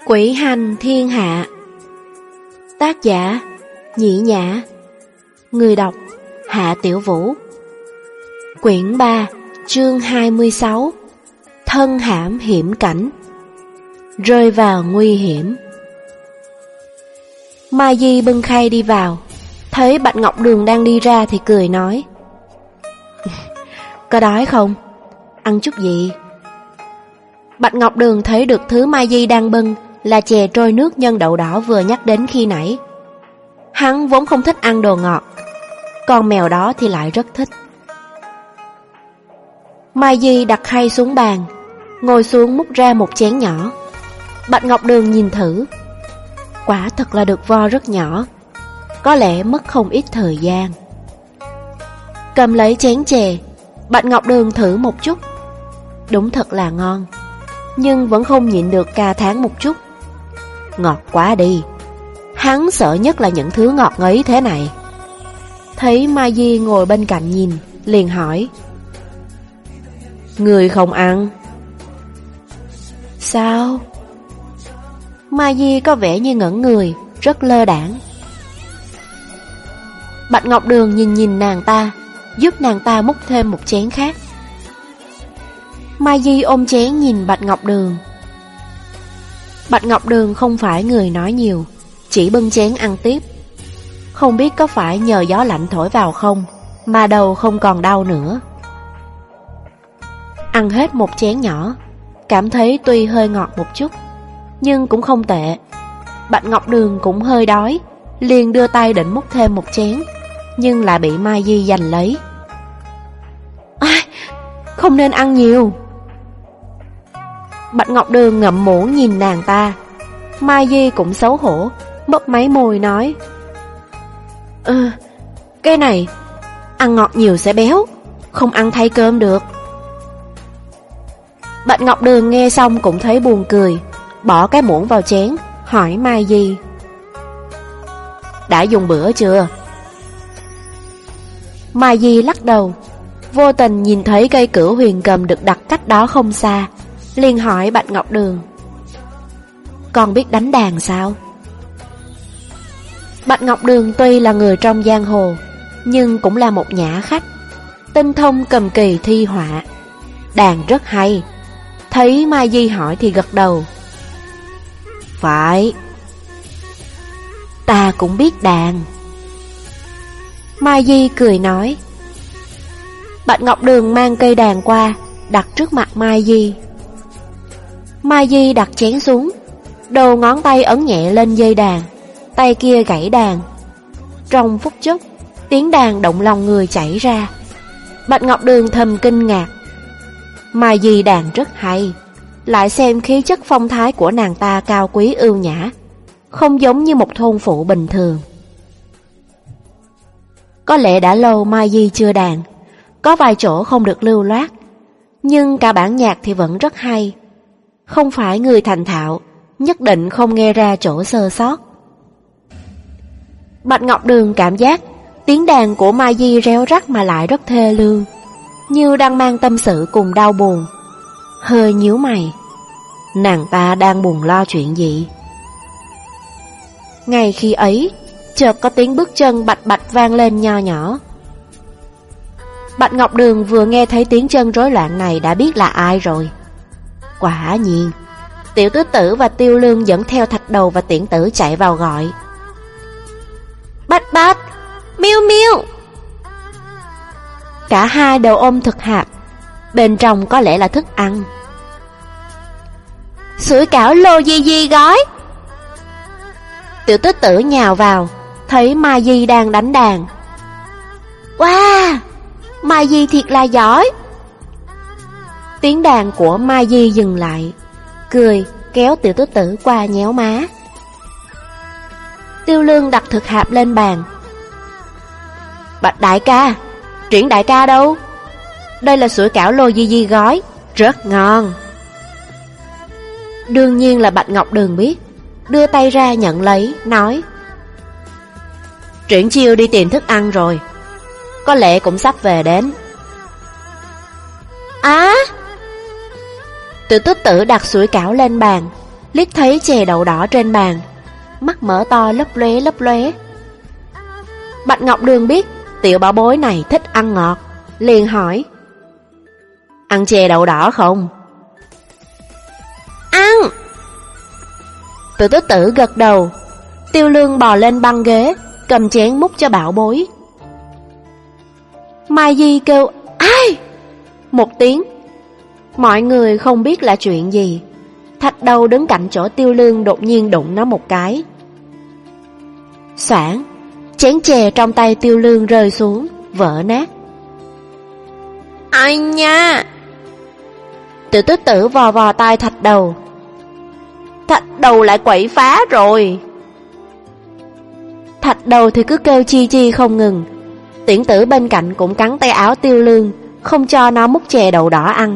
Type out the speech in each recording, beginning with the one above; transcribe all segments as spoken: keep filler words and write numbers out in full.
Quỷ hành thiên hạ. Tác giả Nhĩ Nhã. Người đọc Hạ Tiểu Vũ. Quyển ba, chương hai mươi sáu. Thân hãm hiểm cảnh. Rơi vào nguy hiểm. Mai Di bưng khay đi vào, thấy Bạch Ngọc Đường đang đi ra thì cười nói: Có đói không? Ăn chút gì? Bạch Ngọc Đường thấy được thứ Mai Di đang bưng là chè trôi nước nhân đậu đỏ vừa nhắc đến khi nãy. Hắn vốn không thích ăn đồ ngọt, con mèo đó thì lại rất thích. Mai Di đặt khay xuống bàn, ngồi xuống múc ra một chén nhỏ. Bạch Ngọc Đường nhìn thử, quả thật là được vo rất nhỏ, có lẽ mất không ít thời gian. Cầm lấy chén chè, Bạch Ngọc Đường thử một chút. Đúng thật là ngon, nhưng vẫn không nhịn được ca thán một chút. Ngọt quá đi. Hắn sợ nhất là những thứ ngọt ngấy thế này. Thấy Mai Di ngồi bên cạnh nhìn, liền hỏi: Người không ăn? Sao? Mai Di có vẻ như ngẩn người, rất lơ đãng. Bạch Ngọc Đường nhìn nhìn nàng ta, giúp nàng ta múc thêm một chén khác. Mai Di ôm chén nhìn Bạch Ngọc Đường. Bạch Ngọc Đường không phải người nói nhiều, chỉ bưng chén ăn tiếp. Không biết có phải nhờ gió lạnh thổi vào không mà đầu không còn đau nữa. Ăn hết một chén nhỏ, cảm thấy tuy hơi ngọt một chút, nhưng cũng không tệ. Bạch Ngọc Đường cũng hơi đói, liền đưa tay định múc thêm một chén, nhưng lại bị Mai Di giành lấy. À, không nên ăn nhiều. Bạch Ngọc Đường ngậm muỗng nhìn nàng ta. Mai Di cũng xấu hổ, mấp máy môi nói: Ừ, cái này ăn ngọt nhiều sẽ béo, không ăn thay cơm được. Bạch Ngọc Đường nghe xong cũng thấy buồn cười, bỏ cái muỗng vào chén, hỏi Mai Di: Đã dùng bữa chưa? Mai Di lắc đầu, vô tình nhìn thấy cây cửu huyền cầm được đặt cách đó không xa, liền hỏi Bạch Ngọc Đường: Con biết đánh đàn sao? Bạch Ngọc Đường tuy là người trong giang hồ, nhưng cũng là một nhã khách, tinh thông cầm kỳ thi họa, đàn rất hay. Thấy Mai Di hỏi thì gật đầu: Phải, ta cũng biết đàn. Mai Di cười nói. Bạch Ngọc Đường mang cây đàn qua, đặt trước mặt Mai Di. Mai Di đặt chén xuống, đầu ngón tay ấn nhẹ lên dây đàn, tay kia gảy đàn. Trong phút chốc, tiếng đàn động lòng người chảy ra. Bạch Ngọc Đường thầm kinh ngạc. Mai Di đàn rất hay, lại xem khí chất phong thái của nàng ta cao quý ưu nhã, không giống như một thôn phụ bình thường. Có lẽ đã lâu Mai Di chưa đàn, có vài chỗ không được lưu loát, nhưng cả bản nhạc thì vẫn rất hay. Không phải người thành thạo nhất định không nghe ra chỗ sơ sót. Bạch Ngọc Đường cảm giác tiếng đàn của Mai Di réo rắt mà lại rất thê lương, như đang mang tâm sự cùng đau buồn. Hơi nhíu mày, nàng ta đang buồn lo chuyện gì? Ngay khi ấy, chợt có tiếng bước chân bạch bạch vang lên nho nhỏ. Bạch Ngọc Đường vừa nghe thấy tiếng chân rối loạn này đã biết là ai rồi. Quả nhiên, Tiểu Tứ Tử và Tiêu Lương dẫn theo Thạch Đầu và Tiễn Tử chạy vào gọi: Bạch Bạch, miêu miêu. Cả hai đều ôm thực hạp, bên trong có lẽ là thức ăn. Sủi cảo lô di di gói. Tiểu Tứ Tử nhào vào, thấy Mai Di đang đánh đàn. Wow, Mai Di thiệt là giỏi. Tiếng đàn của Mai Di dừng lại, cười kéo Tiểu Tứ Tử qua nhéo má. Tiêu Lương đặt thực hạp lên bàn. Bạch đại ca, Triển đại ca đâu? Đây là sủi cảo lô di di gói, rất ngon. Đương nhiên là Bạch Ngọc Đường biết, đưa tay ra nhận lấy, nói: Triển chiêu đi tìm thức ăn rồi, có lẽ cũng sắp về đến. Á! Tiểu Tứ Tử đặt sủi cảo lên bàn, liếc thấy chè đậu đỏ trên bàn, mắt mở to lấp lóe lấp lóe. Bạch Ngọc Đường biết tiểu bảo bối này thích ăn ngọt, liền hỏi: ăn chè đậu đỏ không? Ăn! Tiểu tứ tử gật đầu. Tiêu Lương bò lên băng ghế, cầm chén múc cho bảo bối. Mai Di kêu ai một tiếng. Mọi người không biết là chuyện gì. Thạch Đầu đứng cạnh chỗ Tiêu Lương đột nhiên đụng nó một cái. Xoảng, chén chè trong tay Tiêu Lương rơi xuống, vỡ nát. Ai nha! Tiểu tứ tử vò vò tay Thạch Đầu. Thạch Đầu lại quậy phá rồi. Thạch Đầu thì cứ kêu chi chi không ngừng. Tiễn Tử bên cạnh cũng cắn tay áo Tiêu Lương, không cho nó múc chè đậu đỏ ăn.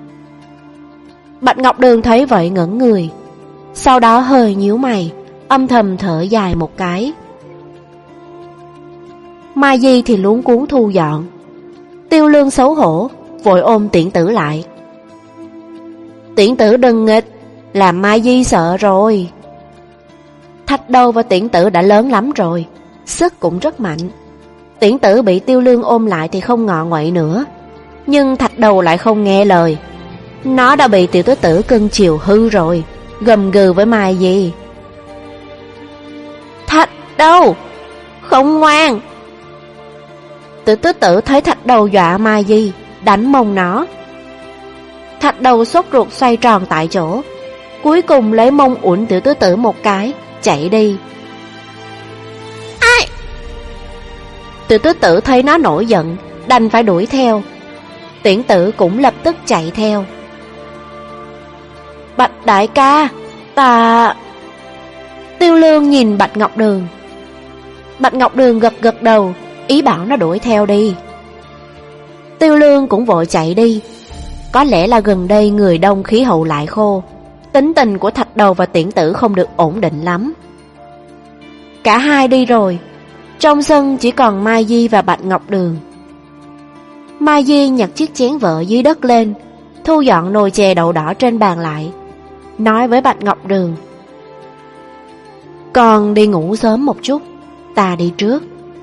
Bạch Ngọc Đường thấy vậy ngẩn người, sau đó hơi nhíu mày, âm thầm thở dài một cái. Mai Di thì luống cuống thu dọn. Tiêu Lương xấu hổ, vội ôm Tiễn Tử lại. Tiễn Tử đừng nghịch, làm Mai Di sợ rồi. Thạch Đầu và Tiễn Tử đã lớn lắm rồi, sức cũng rất mạnh. Tiễn Tử bị Tiêu Lương ôm lại thì không ngọ nguậy nữa, nhưng Thạch Đầu lại không nghe lời. Nó đã bị tiểu tứ tử cưng chiều hư rồi, gầm gừ với Mai Di. Thạch Đầu, không ngoan. Tiểu tứ tử thấy Thạch Đầu dọa Mai Di, đánh mông nó. Thạch Đầu sốt ruột xoay tròn tại chỗ, cuối cùng lấy mông uốn tiểu tứ tử một cái, chạy đi. Ai? Tiểu tứ tử thấy nó nổi giận, đành phải đuổi theo. Tiễn Tử cũng lập tức chạy theo. Bạch đại ca, ta... Tiêu Lương nhìn Bạch Ngọc Đường. Bạch Ngọc Đường gật gật đầu, ý bảo nó đuổi theo đi. Tiêu Lương cũng vội chạy đi. Có lẽ là gần đây người đông khí hậu lại khô, tính tình của Thạch Đầu và Tiễn Tử không được ổn định lắm. Cả hai đi rồi, trong sân chỉ còn Mai Di và Bạch Ngọc Đường. Mai Di nhặt chiếc chén vỡ dưới đất lên, thu dọn nồi chè đậu đỏ trên bàn lại, nói với Bạch Ngọc Đường: con đi ngủ sớm một chút, ta đi trước.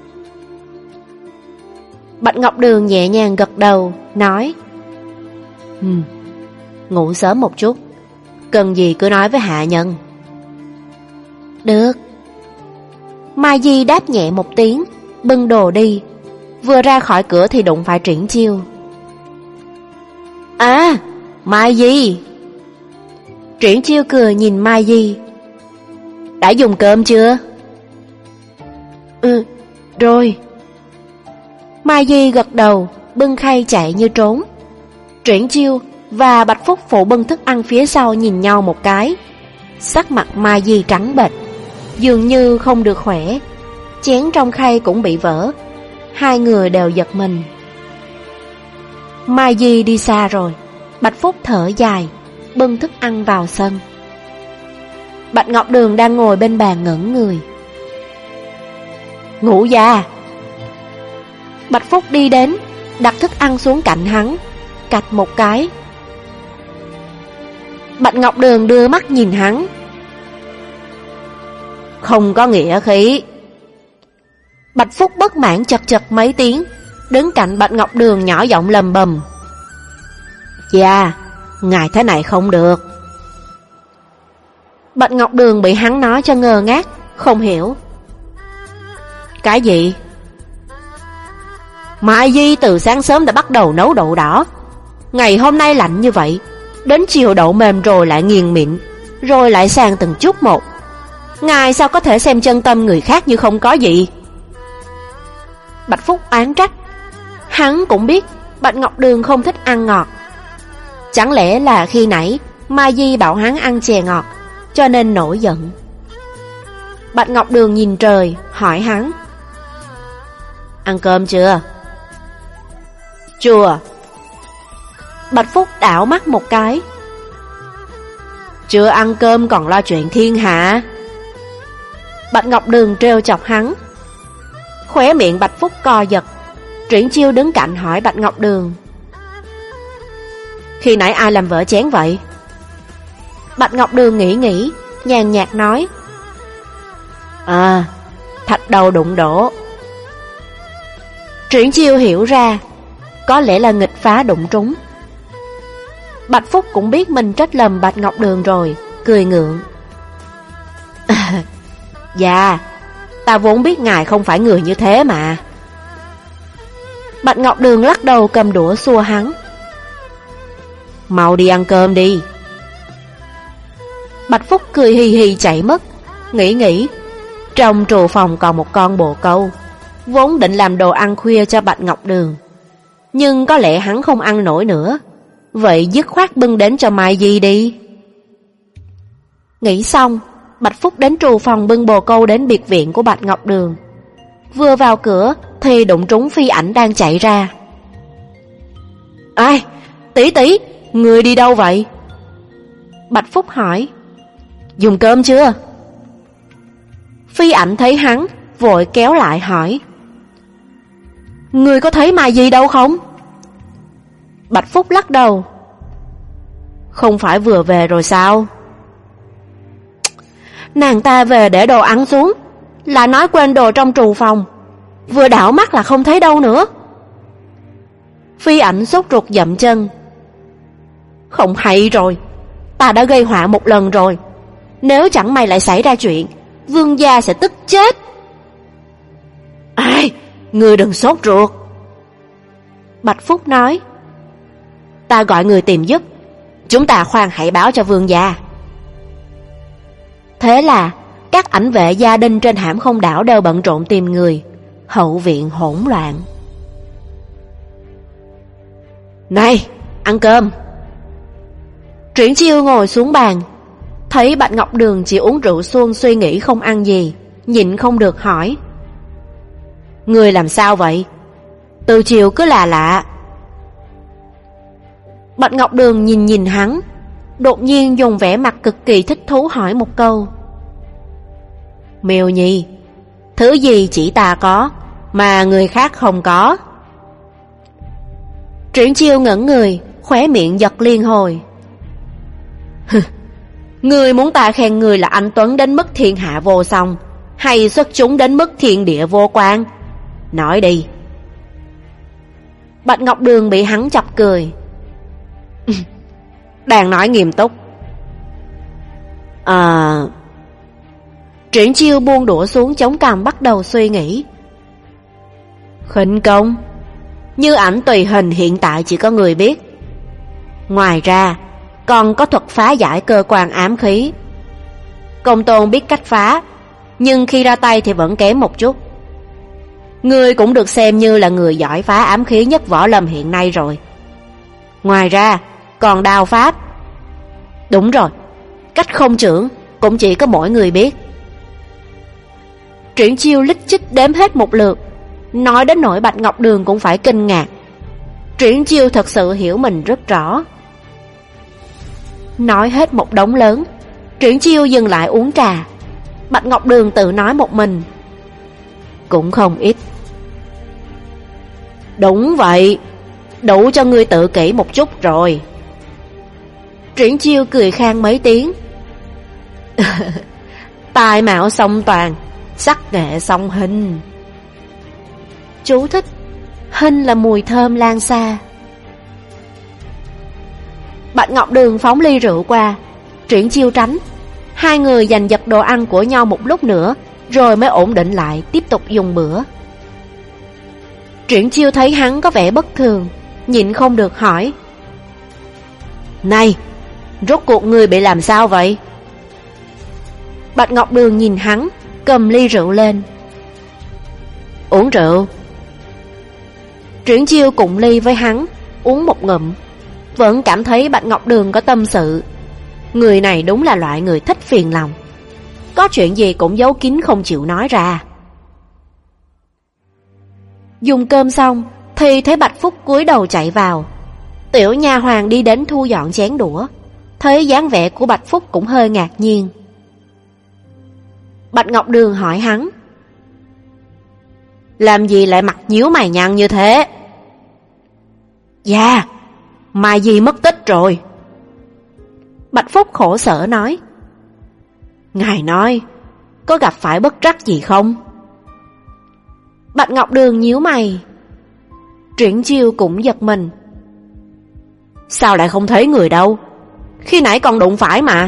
Bạch Ngọc Đường nhẹ nhàng gật đầu, nói: Ừ, ngủ sớm một chút, cần gì cứ nói với hạ nhân. Được. Mai Di đáp nhẹ một tiếng, bưng đồ đi. Vừa ra khỏi cửa thì đụng phải Triển Chiêu. À, Mai Di. Triển Chiêu cười nhìn Mai Di. Đã dùng cơm chưa? Ừ, rồi. Mai Di gật đầu, bưng khay chạy như trốn. Triển Chiêu và Bạch Phúc phụ bưng thức ăn phía sau nhìn nhau một cái. Sắc mặt Mai Di trắng bệch, dường như không được khỏe. Chén trong khay cũng bị vỡ. Hai người đều giật mình. Mai Di đi xa rồi. Bạch Phúc thở dài, bưng thức ăn vào sân. Bạch Ngọc Đường đang ngồi bên bàn ngẩn người. Ngũ gia. Bạch Phúc đi đến, đặt thức ăn xuống cạnh hắn, cạch một cái. Bạch Ngọc Đường đưa mắt nhìn hắn. Không có nghĩa khí. Bạch Phúc bất mãn chật chật mấy tiếng, đứng cạnh Bạch Ngọc Đường nhỏ giọng lầm bầm. Dạ, ngài thế này không được. Bạch Ngọc Đường bị hắn nói cho ngơ ngác, không hiểu. Cái gì? Mai Di từ sáng sớm đã bắt đầu nấu đậu đỏ. Ngày hôm nay lạnh như vậy, đến chiều đậu mềm rồi lại nghiền mịn, rồi lại sàn từng chút một. Ngài sao có thể xem chân tâm người khác như không có gì? Bạch Phúc oán trách. Hắn cũng biết Bạch Ngọc Đường không thích ăn ngọt. Chẳng lẽ là khi nãy Mai Di bảo hắn ăn chè ngọt, cho nên nổi giận. Bạch Ngọc Đường nhìn trời, hỏi hắn: Ăn cơm chưa? Chưa. Bạch Phúc đảo mắt một cái. Chưa ăn cơm còn lo chuyện thiên hạ. Bạch Ngọc Đường trêu chọc hắn. Khóe miệng Bạch Phúc co giật. Triển Chiêu đứng cạnh hỏi Bạch Ngọc Đường: Khi nãy ai làm vỡ chén vậy? Bạch Ngọc Đường nghĩ nghĩ, nhàn nhạt nói: À, thạch đầu đụng đổ. Triển Chiêu hiểu ra, có lẽ là nghịch phá đụng trúng. Bạch Phúc cũng biết mình trách lầm Bạch Ngọc Đường rồi, cười ngượng: à, Dạ, ta vốn biết ngài không phải người như thế mà. Bạch Ngọc Đường lắc đầu cầm đũa xua hắn: Mau đi ăn cơm đi. Bạch Phúc cười hì hì chạy mất, nghĩ nghĩ, trong trù phòng còn một con bồ câu, vốn định làm đồ ăn khuya cho Bạch Ngọc Đường, nhưng có lẽ hắn không ăn nổi nữa, vậy dứt khoát bưng đến cho Mai Di đi. Nghĩ xong, Bạch Phúc đến trù phòng bưng bồ câu đến biệt viện của Bạch Ngọc Đường. Vừa vào cửa thì đụng trúng Phi Ảnh đang chạy ra. Ai, tỷ tỷ, người đi đâu vậy? Bạch Phúc hỏi. Dùng cơm chưa? Phi Ảnh thấy hắn, vội kéo lại hỏi. Người có thấy Mai Di đâu không? Bạch Phúc lắc đầu. Không phải vừa về rồi sao? Nàng ta về để đồ ăn xuống, là nói quên đồ trong trù phòng, vừa đảo mắt là không thấy đâu nữa. Phi Ảnh sốt ruột dậm chân. Không hay rồi, ta đã gây họa một lần rồi, nếu chẳng may lại xảy ra chuyện, vương gia sẽ tức chết. Ai, ngươi đừng sốt ruột. Bạch Phúc nói. Ta gọi người tìm giúp, chúng ta khoan hãy báo cho vương gia. Thế là các ảnh vệ gia đình trên Hãm Không đảo đều bận rộn tìm người, hậu viện hỗn loạn. Này, ăn cơm. Triển Chiêu ngồi xuống bàn, thấy Bạch Ngọc Đường chỉ uống rượu suông suy nghĩ không ăn gì, nhịn không được hỏi. Người làm sao vậy? Từ chiều cứ là lạ. Bạch Ngọc Đường nhìn nhìn hắn, đột nhiên dùng vẻ mặt cực kỳ thích thú hỏi một câu. Miêu Nhi, thứ gì chỉ ta có mà người khác không có? Triển Chiêu ngẩn người, khóe miệng giật liên hồi. Người muốn ta khen người là anh tuấn đến mức thiên hạ vô song, hay xuất chúng đến mức thiên địa vô quan? Nói đi. Bạch Ngọc Đường bị hắn chọc cười. Đang nói nghiêm túc. À... Triển Chiêu buông đũa xuống chống cằm bắt đầu suy nghĩ. Khinh công, như ảnh tùy hình hiện tại chỉ có người biết. Ngoài ra còn có thuật phá giải cơ quan ám khí. Công tôn biết cách phá, nhưng khi ra tay thì vẫn kém một chút. Ngươi cũng được xem như là người giỏi phá ám khí nhất võ lâm hiện nay rồi. Ngoài ra còn đao pháp. Đúng rồi, cách không trưởng cũng chỉ có mỗi người biết. Triển Chiêu lích chích đếm hết một lượt, nói đến nỗi Bạch Ngọc Đường cũng phải kinh ngạc. Triển Chiêu thật sự hiểu mình rất rõ. Nói hết một đống lớn, Triển Chiêu dừng lại uống trà. Bạch Ngọc Đường tự nói một mình. Cũng không ít. Đúng vậy, đủ cho ngươi tự kỷ một chút rồi. Triển Chiêu cười khang mấy tiếng. Tài mạo song toàn, sắc nghệ song hình. Chú thích: hình là mùi thơm lan xa. Bạch Ngọc Đường phóng ly rượu qua, Triển Chiêu tránh. Hai người giành giật đồ ăn của nhau một lúc nữa, rồi mới ổn định lại tiếp tục dùng bữa. Triển Chiêu thấy hắn có vẻ bất thường, nhịn không được hỏi. Này, rốt cuộc ngươi bị làm sao vậy? Bạch Ngọc Đường nhìn hắn, cầm ly rượu lên. Uống rượu. Triển Chiêu cùng ly với hắn, uống một ngụm, vẫn cảm thấy Bạch Ngọc Đường có tâm sự. Người này đúng là loại người thích phiền lòng, có chuyện gì cũng giấu kín không chịu nói ra. Dùng cơm xong thì thấy Bạch Phúc cúi đầu chạy vào. Tiểu nha hoàn đi đến thu dọn chén đũa, thấy dáng vẻ của Bạch Phúc cũng hơi ngạc nhiên. Bạch Ngọc Đường hỏi hắn. Làm gì lại mặt nhíu mày nhăn như thế? Dạ, Mai Di mất tích rồi. Bạch Phúc khổ sở nói: Ngài nói, có gặp phải bất trắc gì không? Bạch Ngọc Đường nhíu mày. Triển Chiêu cũng giật mình. Sao lại không thấy người đâu? Khi nãy còn đụng phải mà.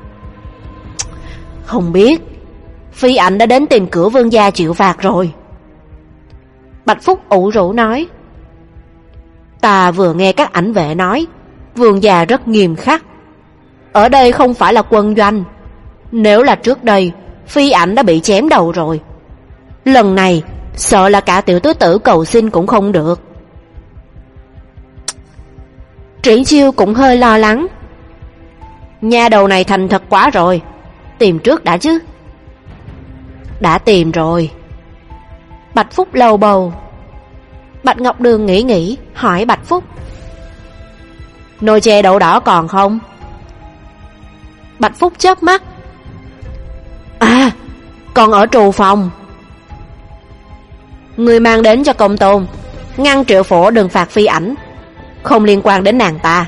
Không biết. Phi Ảnh đã đến tìm cửa vương gia chịu phạt rồi. Bạch Phúc ủ rũ nói: Ta vừa nghe các ảnh vệ nói vương gia rất nghiêm khắc. Ở đây không phải là quân doanh. Nếu là trước đây, Phi Ảnh đã bị chém đầu rồi. Lần này sợ là cả tiểu tứ tử cầu xin cũng không được. Triển Chiêu cũng hơi lo lắng. Nha đầu này thành thật quá rồi. Tìm trước đã chứ. Đã tìm rồi. Bạch Phúc lầu bầu. Bạch Ngọc Đường nghĩ nghĩ, hỏi Bạch Phúc: Nồi chè đậu đỏ còn không? Bạch Phúc chớp mắt. À, còn ở trù phòng. Người mang đến cho Công Tôn, ngăn Triệu Phổ đừng phạt Phi Ảnh, không liên quan đến nàng ta.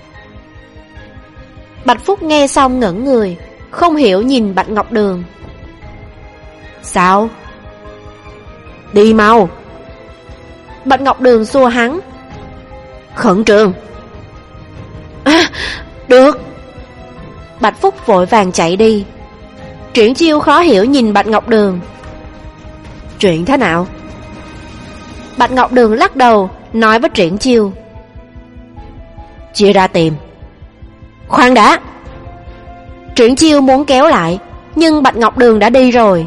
Bạch Phúc nghe xong ngẩn người, không hiểu nhìn Bạch Ngọc Đường. Sao? Đi mau. Bạch Ngọc Đường xua hắn. Khẩn trương. À, được. Bạch Phúc vội vàng chạy đi. Triển Chiêu khó hiểu nhìn Bạch Ngọc Đường. Chuyện thế nào? Bạch Ngọc Đường lắc đầu, nói với Triển Chiêu: Chia ra tìm. Khoan đã. Triển Chiêu muốn kéo lại, nhưng Bạch Ngọc Đường đã đi rồi.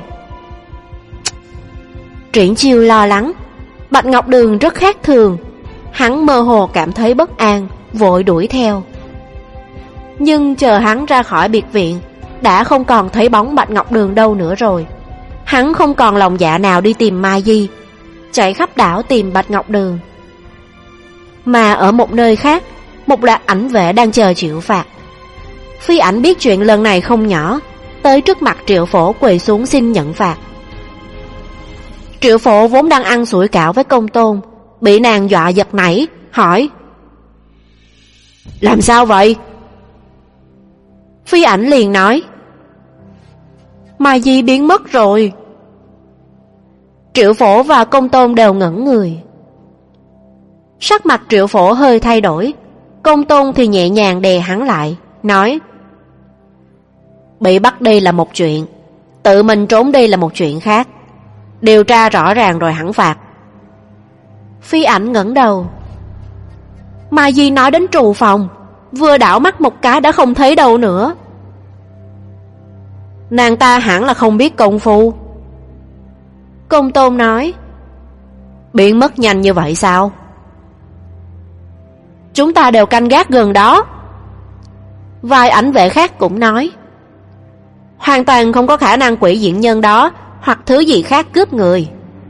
Triển Chiêu lo lắng. Bạch Ngọc Đường rất khác thường. Hắn mơ hồ cảm thấy bất an, vội đuổi theo. Nhưng chờ hắn ra khỏi biệt viện, đã không còn thấy bóng Bạch Ngọc Đường đâu nữa rồi. Hắn không còn lòng dạ nào đi tìm Mai Di, chạy khắp đảo tìm Bạch Ngọc Đường. Mà ở một nơi khác, một loạt ảnh vệ đang chờ chịu phạt. Phi Ảnh biết chuyện lần này không nhỏ, tới trước mặt Triệu Phổ quỳ xuống xin nhận phạt. Triệu Phổ vốn đang ăn sủi cảo với Công Tôn, bị nàng dọa giật nảy, hỏi: Làm sao vậy? Phi Ảnh liền nói: Mai Di biến mất rồi. Triệu Phổ và Công Tôn đều ngẩn người. Sắc mặt Triệu Phổ hơi thay đổi. Công Tôn thì nhẹ nhàng đè hắn lại, nói: Bị bắt đi là một chuyện, tự mình trốn đi là một chuyện khác. Điều tra rõ ràng rồi hẳn phạt. Phi Ảnh ngẩng đầu. Mai Di nói đến trù phòng, vừa đảo mắt một cái đã không thấy đâu nữa. Nàng ta hẳn là không biết công phu. Công Tôn nói: Biến mất nhanh như vậy sao? Chúng ta đều canh gác gần đó. Vài ảnh vệ khác cũng nói: Hoàn toàn không có khả năng quỷ diện nhân đó hoặc thứ gì khác cướp người.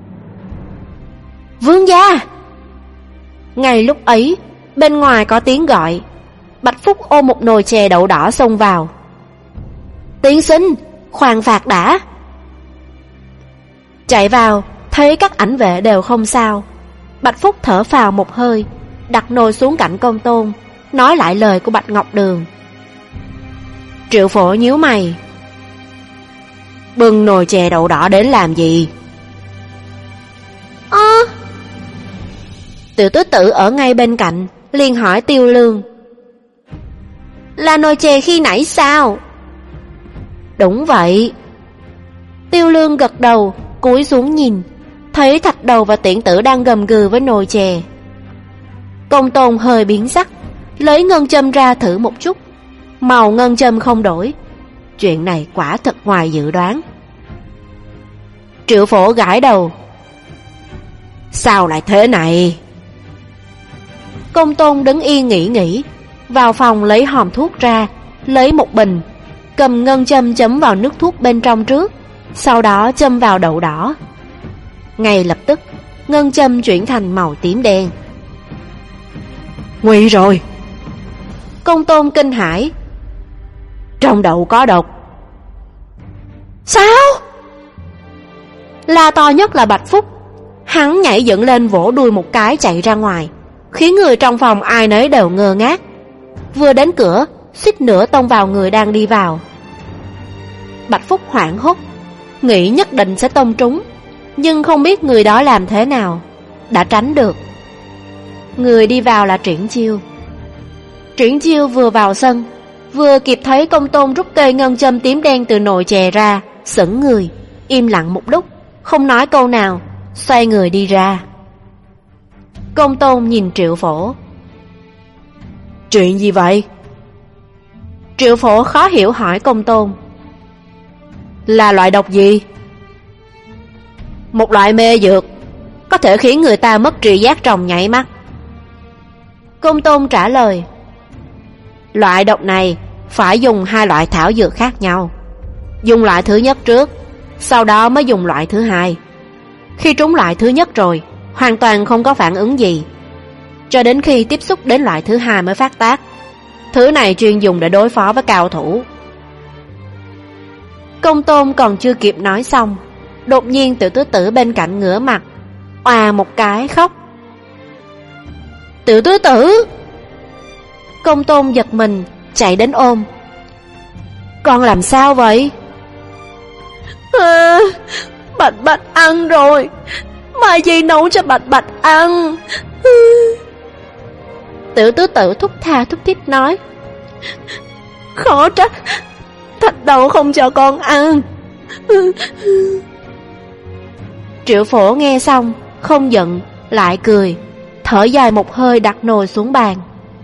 Vương gia! Ngay lúc ấy, bên ngoài có tiếng gọi. Bạch Phúc ôm một nồi chè đậu đỏ xông vào. Tiên sinh, khoan phạt đã. Chạy vào, thấy các ảnh vệ đều không sao. Bạch Phúc thở phào một hơi, đặt nồi xuống cạnh Công Tôn, nói lại lời của Bạch Ngọc Đường. Triệu Phổ nhíu mày. Bưng nồi chè đậu đỏ đến làm gì? Ơ à. Tiểu tứ tử ở ngay bên cạnh, liền hỏi Tiêu Lương: Là nồi chè khi nãy sao? Đúng vậy. Tiêu Lương gật đầu, cúi xuống nhìn, thấy Thạch Đầu và Tiễn Tử đang gầm gừ với nồi chè. Công Tôn hơi biến sắc, lấy ngân châm ra thử một chút. Màu ngân châm không đổi. Chuyện này quả thật ngoài dự đoán. Triệu Phổ gãi đầu. Sao lại thế này? Công Tôn đứng yên nghĩ nghĩ, vào phòng lấy hòm thuốc ra, lấy một bình, cầm ngân châm chấm vào nước thuốc bên trong trước, sau đó châm vào đậu đỏ. Ngay lập tức, ngân châm chuyển thành màu tím đen. Nguy rồi! Công Tôn kinh hãi. Trong đậu có độc. Sao? La to nhất là Bạch Phúc. Hắn nhảy dựng lên vỗ đuôi một cái chạy ra ngoài, khiến người trong phòng ai nấy đều ngơ ngác. Vừa đến cửa, suýt nữa tông vào người đang đi vào. Bạch Phúc hoảng hốt, nghĩ nhất định sẽ tông trúng, nhưng không biết người đó làm thế nào, đã tránh được. Người đi vào là Triển Chiêu. Triển Chiêu vừa vào sân, vừa kịp thấy Công Tôn rút cây ngân châm tím đen từ nồi chè ra, sững người, im lặng một lúc, không nói câu nào, xoay người đi ra. Công Tôn nhìn Triệu Phổ. Chuyện gì vậy? Triệu Phổ khó hiểu hỏi Công Tôn. Là loại độc gì? Một loại mê dược, có thể khiến người ta mất tri giác trong nháy mắt. Công Tôn trả lời. Loại độc này phải dùng hai loại thảo dược khác nhau. Dùng loại thứ nhất trước, sau đó mới dùng loại thứ hai. Khi trúng loại thứ nhất rồi, hoàn toàn không có phản ứng gì, cho đến khi tiếp xúc đến loại thứ hai mới phát tác. Thứ này chuyên dùng để đối phó với cao thủ. Công Tôn còn chưa kịp nói xong, đột nhiên Tiểu Tứ Tử bên cạnh ngửa mặt, oà một cái khóc. Tiểu Tứ Tử! Công Tôn giật mình, chạy đến ôm. Con làm sao vậy? À, Bạch Bạch ăn rồi, Mai Di nấu cho Bạch Bạch ăn. Tiểu Tứ Tử thúc tha thúc thích nói. Khó trách Thạch Đầu không cho con ăn. Triệu Phổ nghe xong, không giận, lại cười, thở dài một hơi đặt nồi xuống bàn.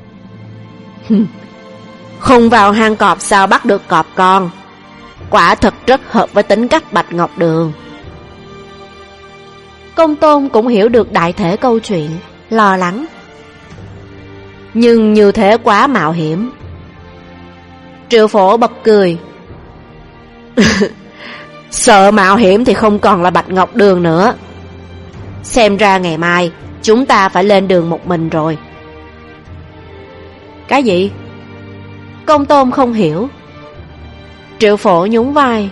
Không vào hang cọp sao bắt được cọp con. Quả thật rất hợp với tính cách Bạch Ngọc Đường. Công Tôn cũng hiểu được đại thể câu chuyện, lo lắng. Nhưng như thế quá mạo hiểm. Triệu Phổ bật cười. Sợ mạo hiểm thì không còn là Bạch Ngọc Đường nữa. Xem ra ngày mai chúng ta phải lên đường một mình rồi. Cái gì? Công Tôn không hiểu. Triệu Phổ nhún vai.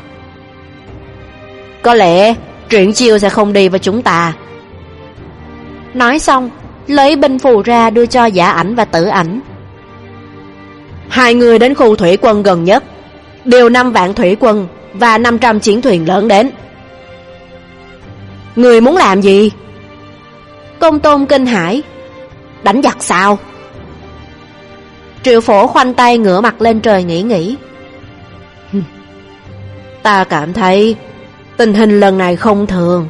Có lẽ Triển Chiêu sẽ không đi với chúng ta. Nói xong, lấy binh phù ra đưa cho Giả Ảnh và Tử Ảnh. Hai người đến khu thủy quân gần nhất, điều năm vạn thủy quân và năm trăm chiến thuyền lớn đến. Người muốn làm gì? Công Tôn kinh hãi. Đánh giặc sao? Triệu Phổ khoanh tay ngửa mặt lên trời nghĩ nghĩ. Ta cảm thấy tình hình lần này không thường.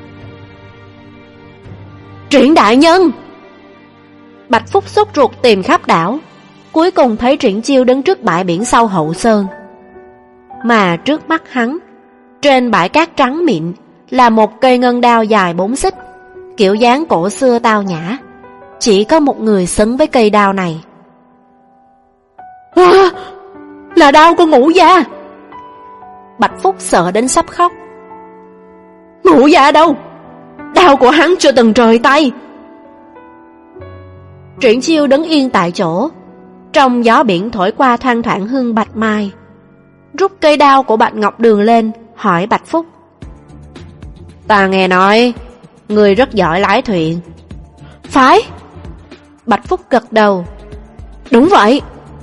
Triển đại nhân! Bạch Phúc sốt ruột tìm khắp đảo, cuối cùng thấy Triển Chiêu đứng trước bãi biển sau Hậu Sơn. Mà trước mắt hắn, trên bãi cát trắng mịn, là một cây ngân đao dài bốn xích, kiểu dáng cổ xưa tao nhã. Chỉ có một người xứng với cây đao này. À, là đao của Ngũ Gia! Bạch Phúc sợ đến sắp khóc. Ngũ Gia đâu? Đao của hắn chưa từng rời tay. Triển Chiêu đứng yên tại chỗ, trong gió biển thổi qua thoang thoảng hương bạch mai, rút cây đao của Bạch Ngọc Đường lên, hỏi Bạch Phúc. Ta nghe nói người rất giỏi lái thuyền. Phải. Bạch Phúc gật đầu. Đúng vậy.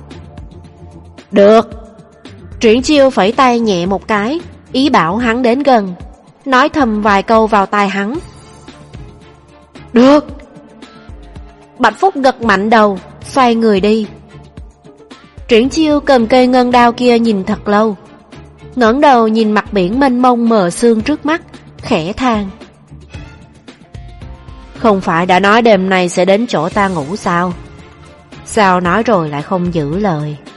Được. Triển Chiêu phẩy tay nhẹ một cái, ý bảo hắn đến gần, nói thầm vài câu vào tai hắn. Được. Bạch Phúc gật mạnh đầu, xoay người đi. Triển Chiêu cầm cây ngân đao kia nhìn thật lâu, ngẩng đầu nhìn mặt biển mênh mông mờ sương trước mắt, khẽ than. Không phải đã nói đêm nay sẽ đến chỗ ta ngủ sao? Sao nói rồi lại không giữ lời?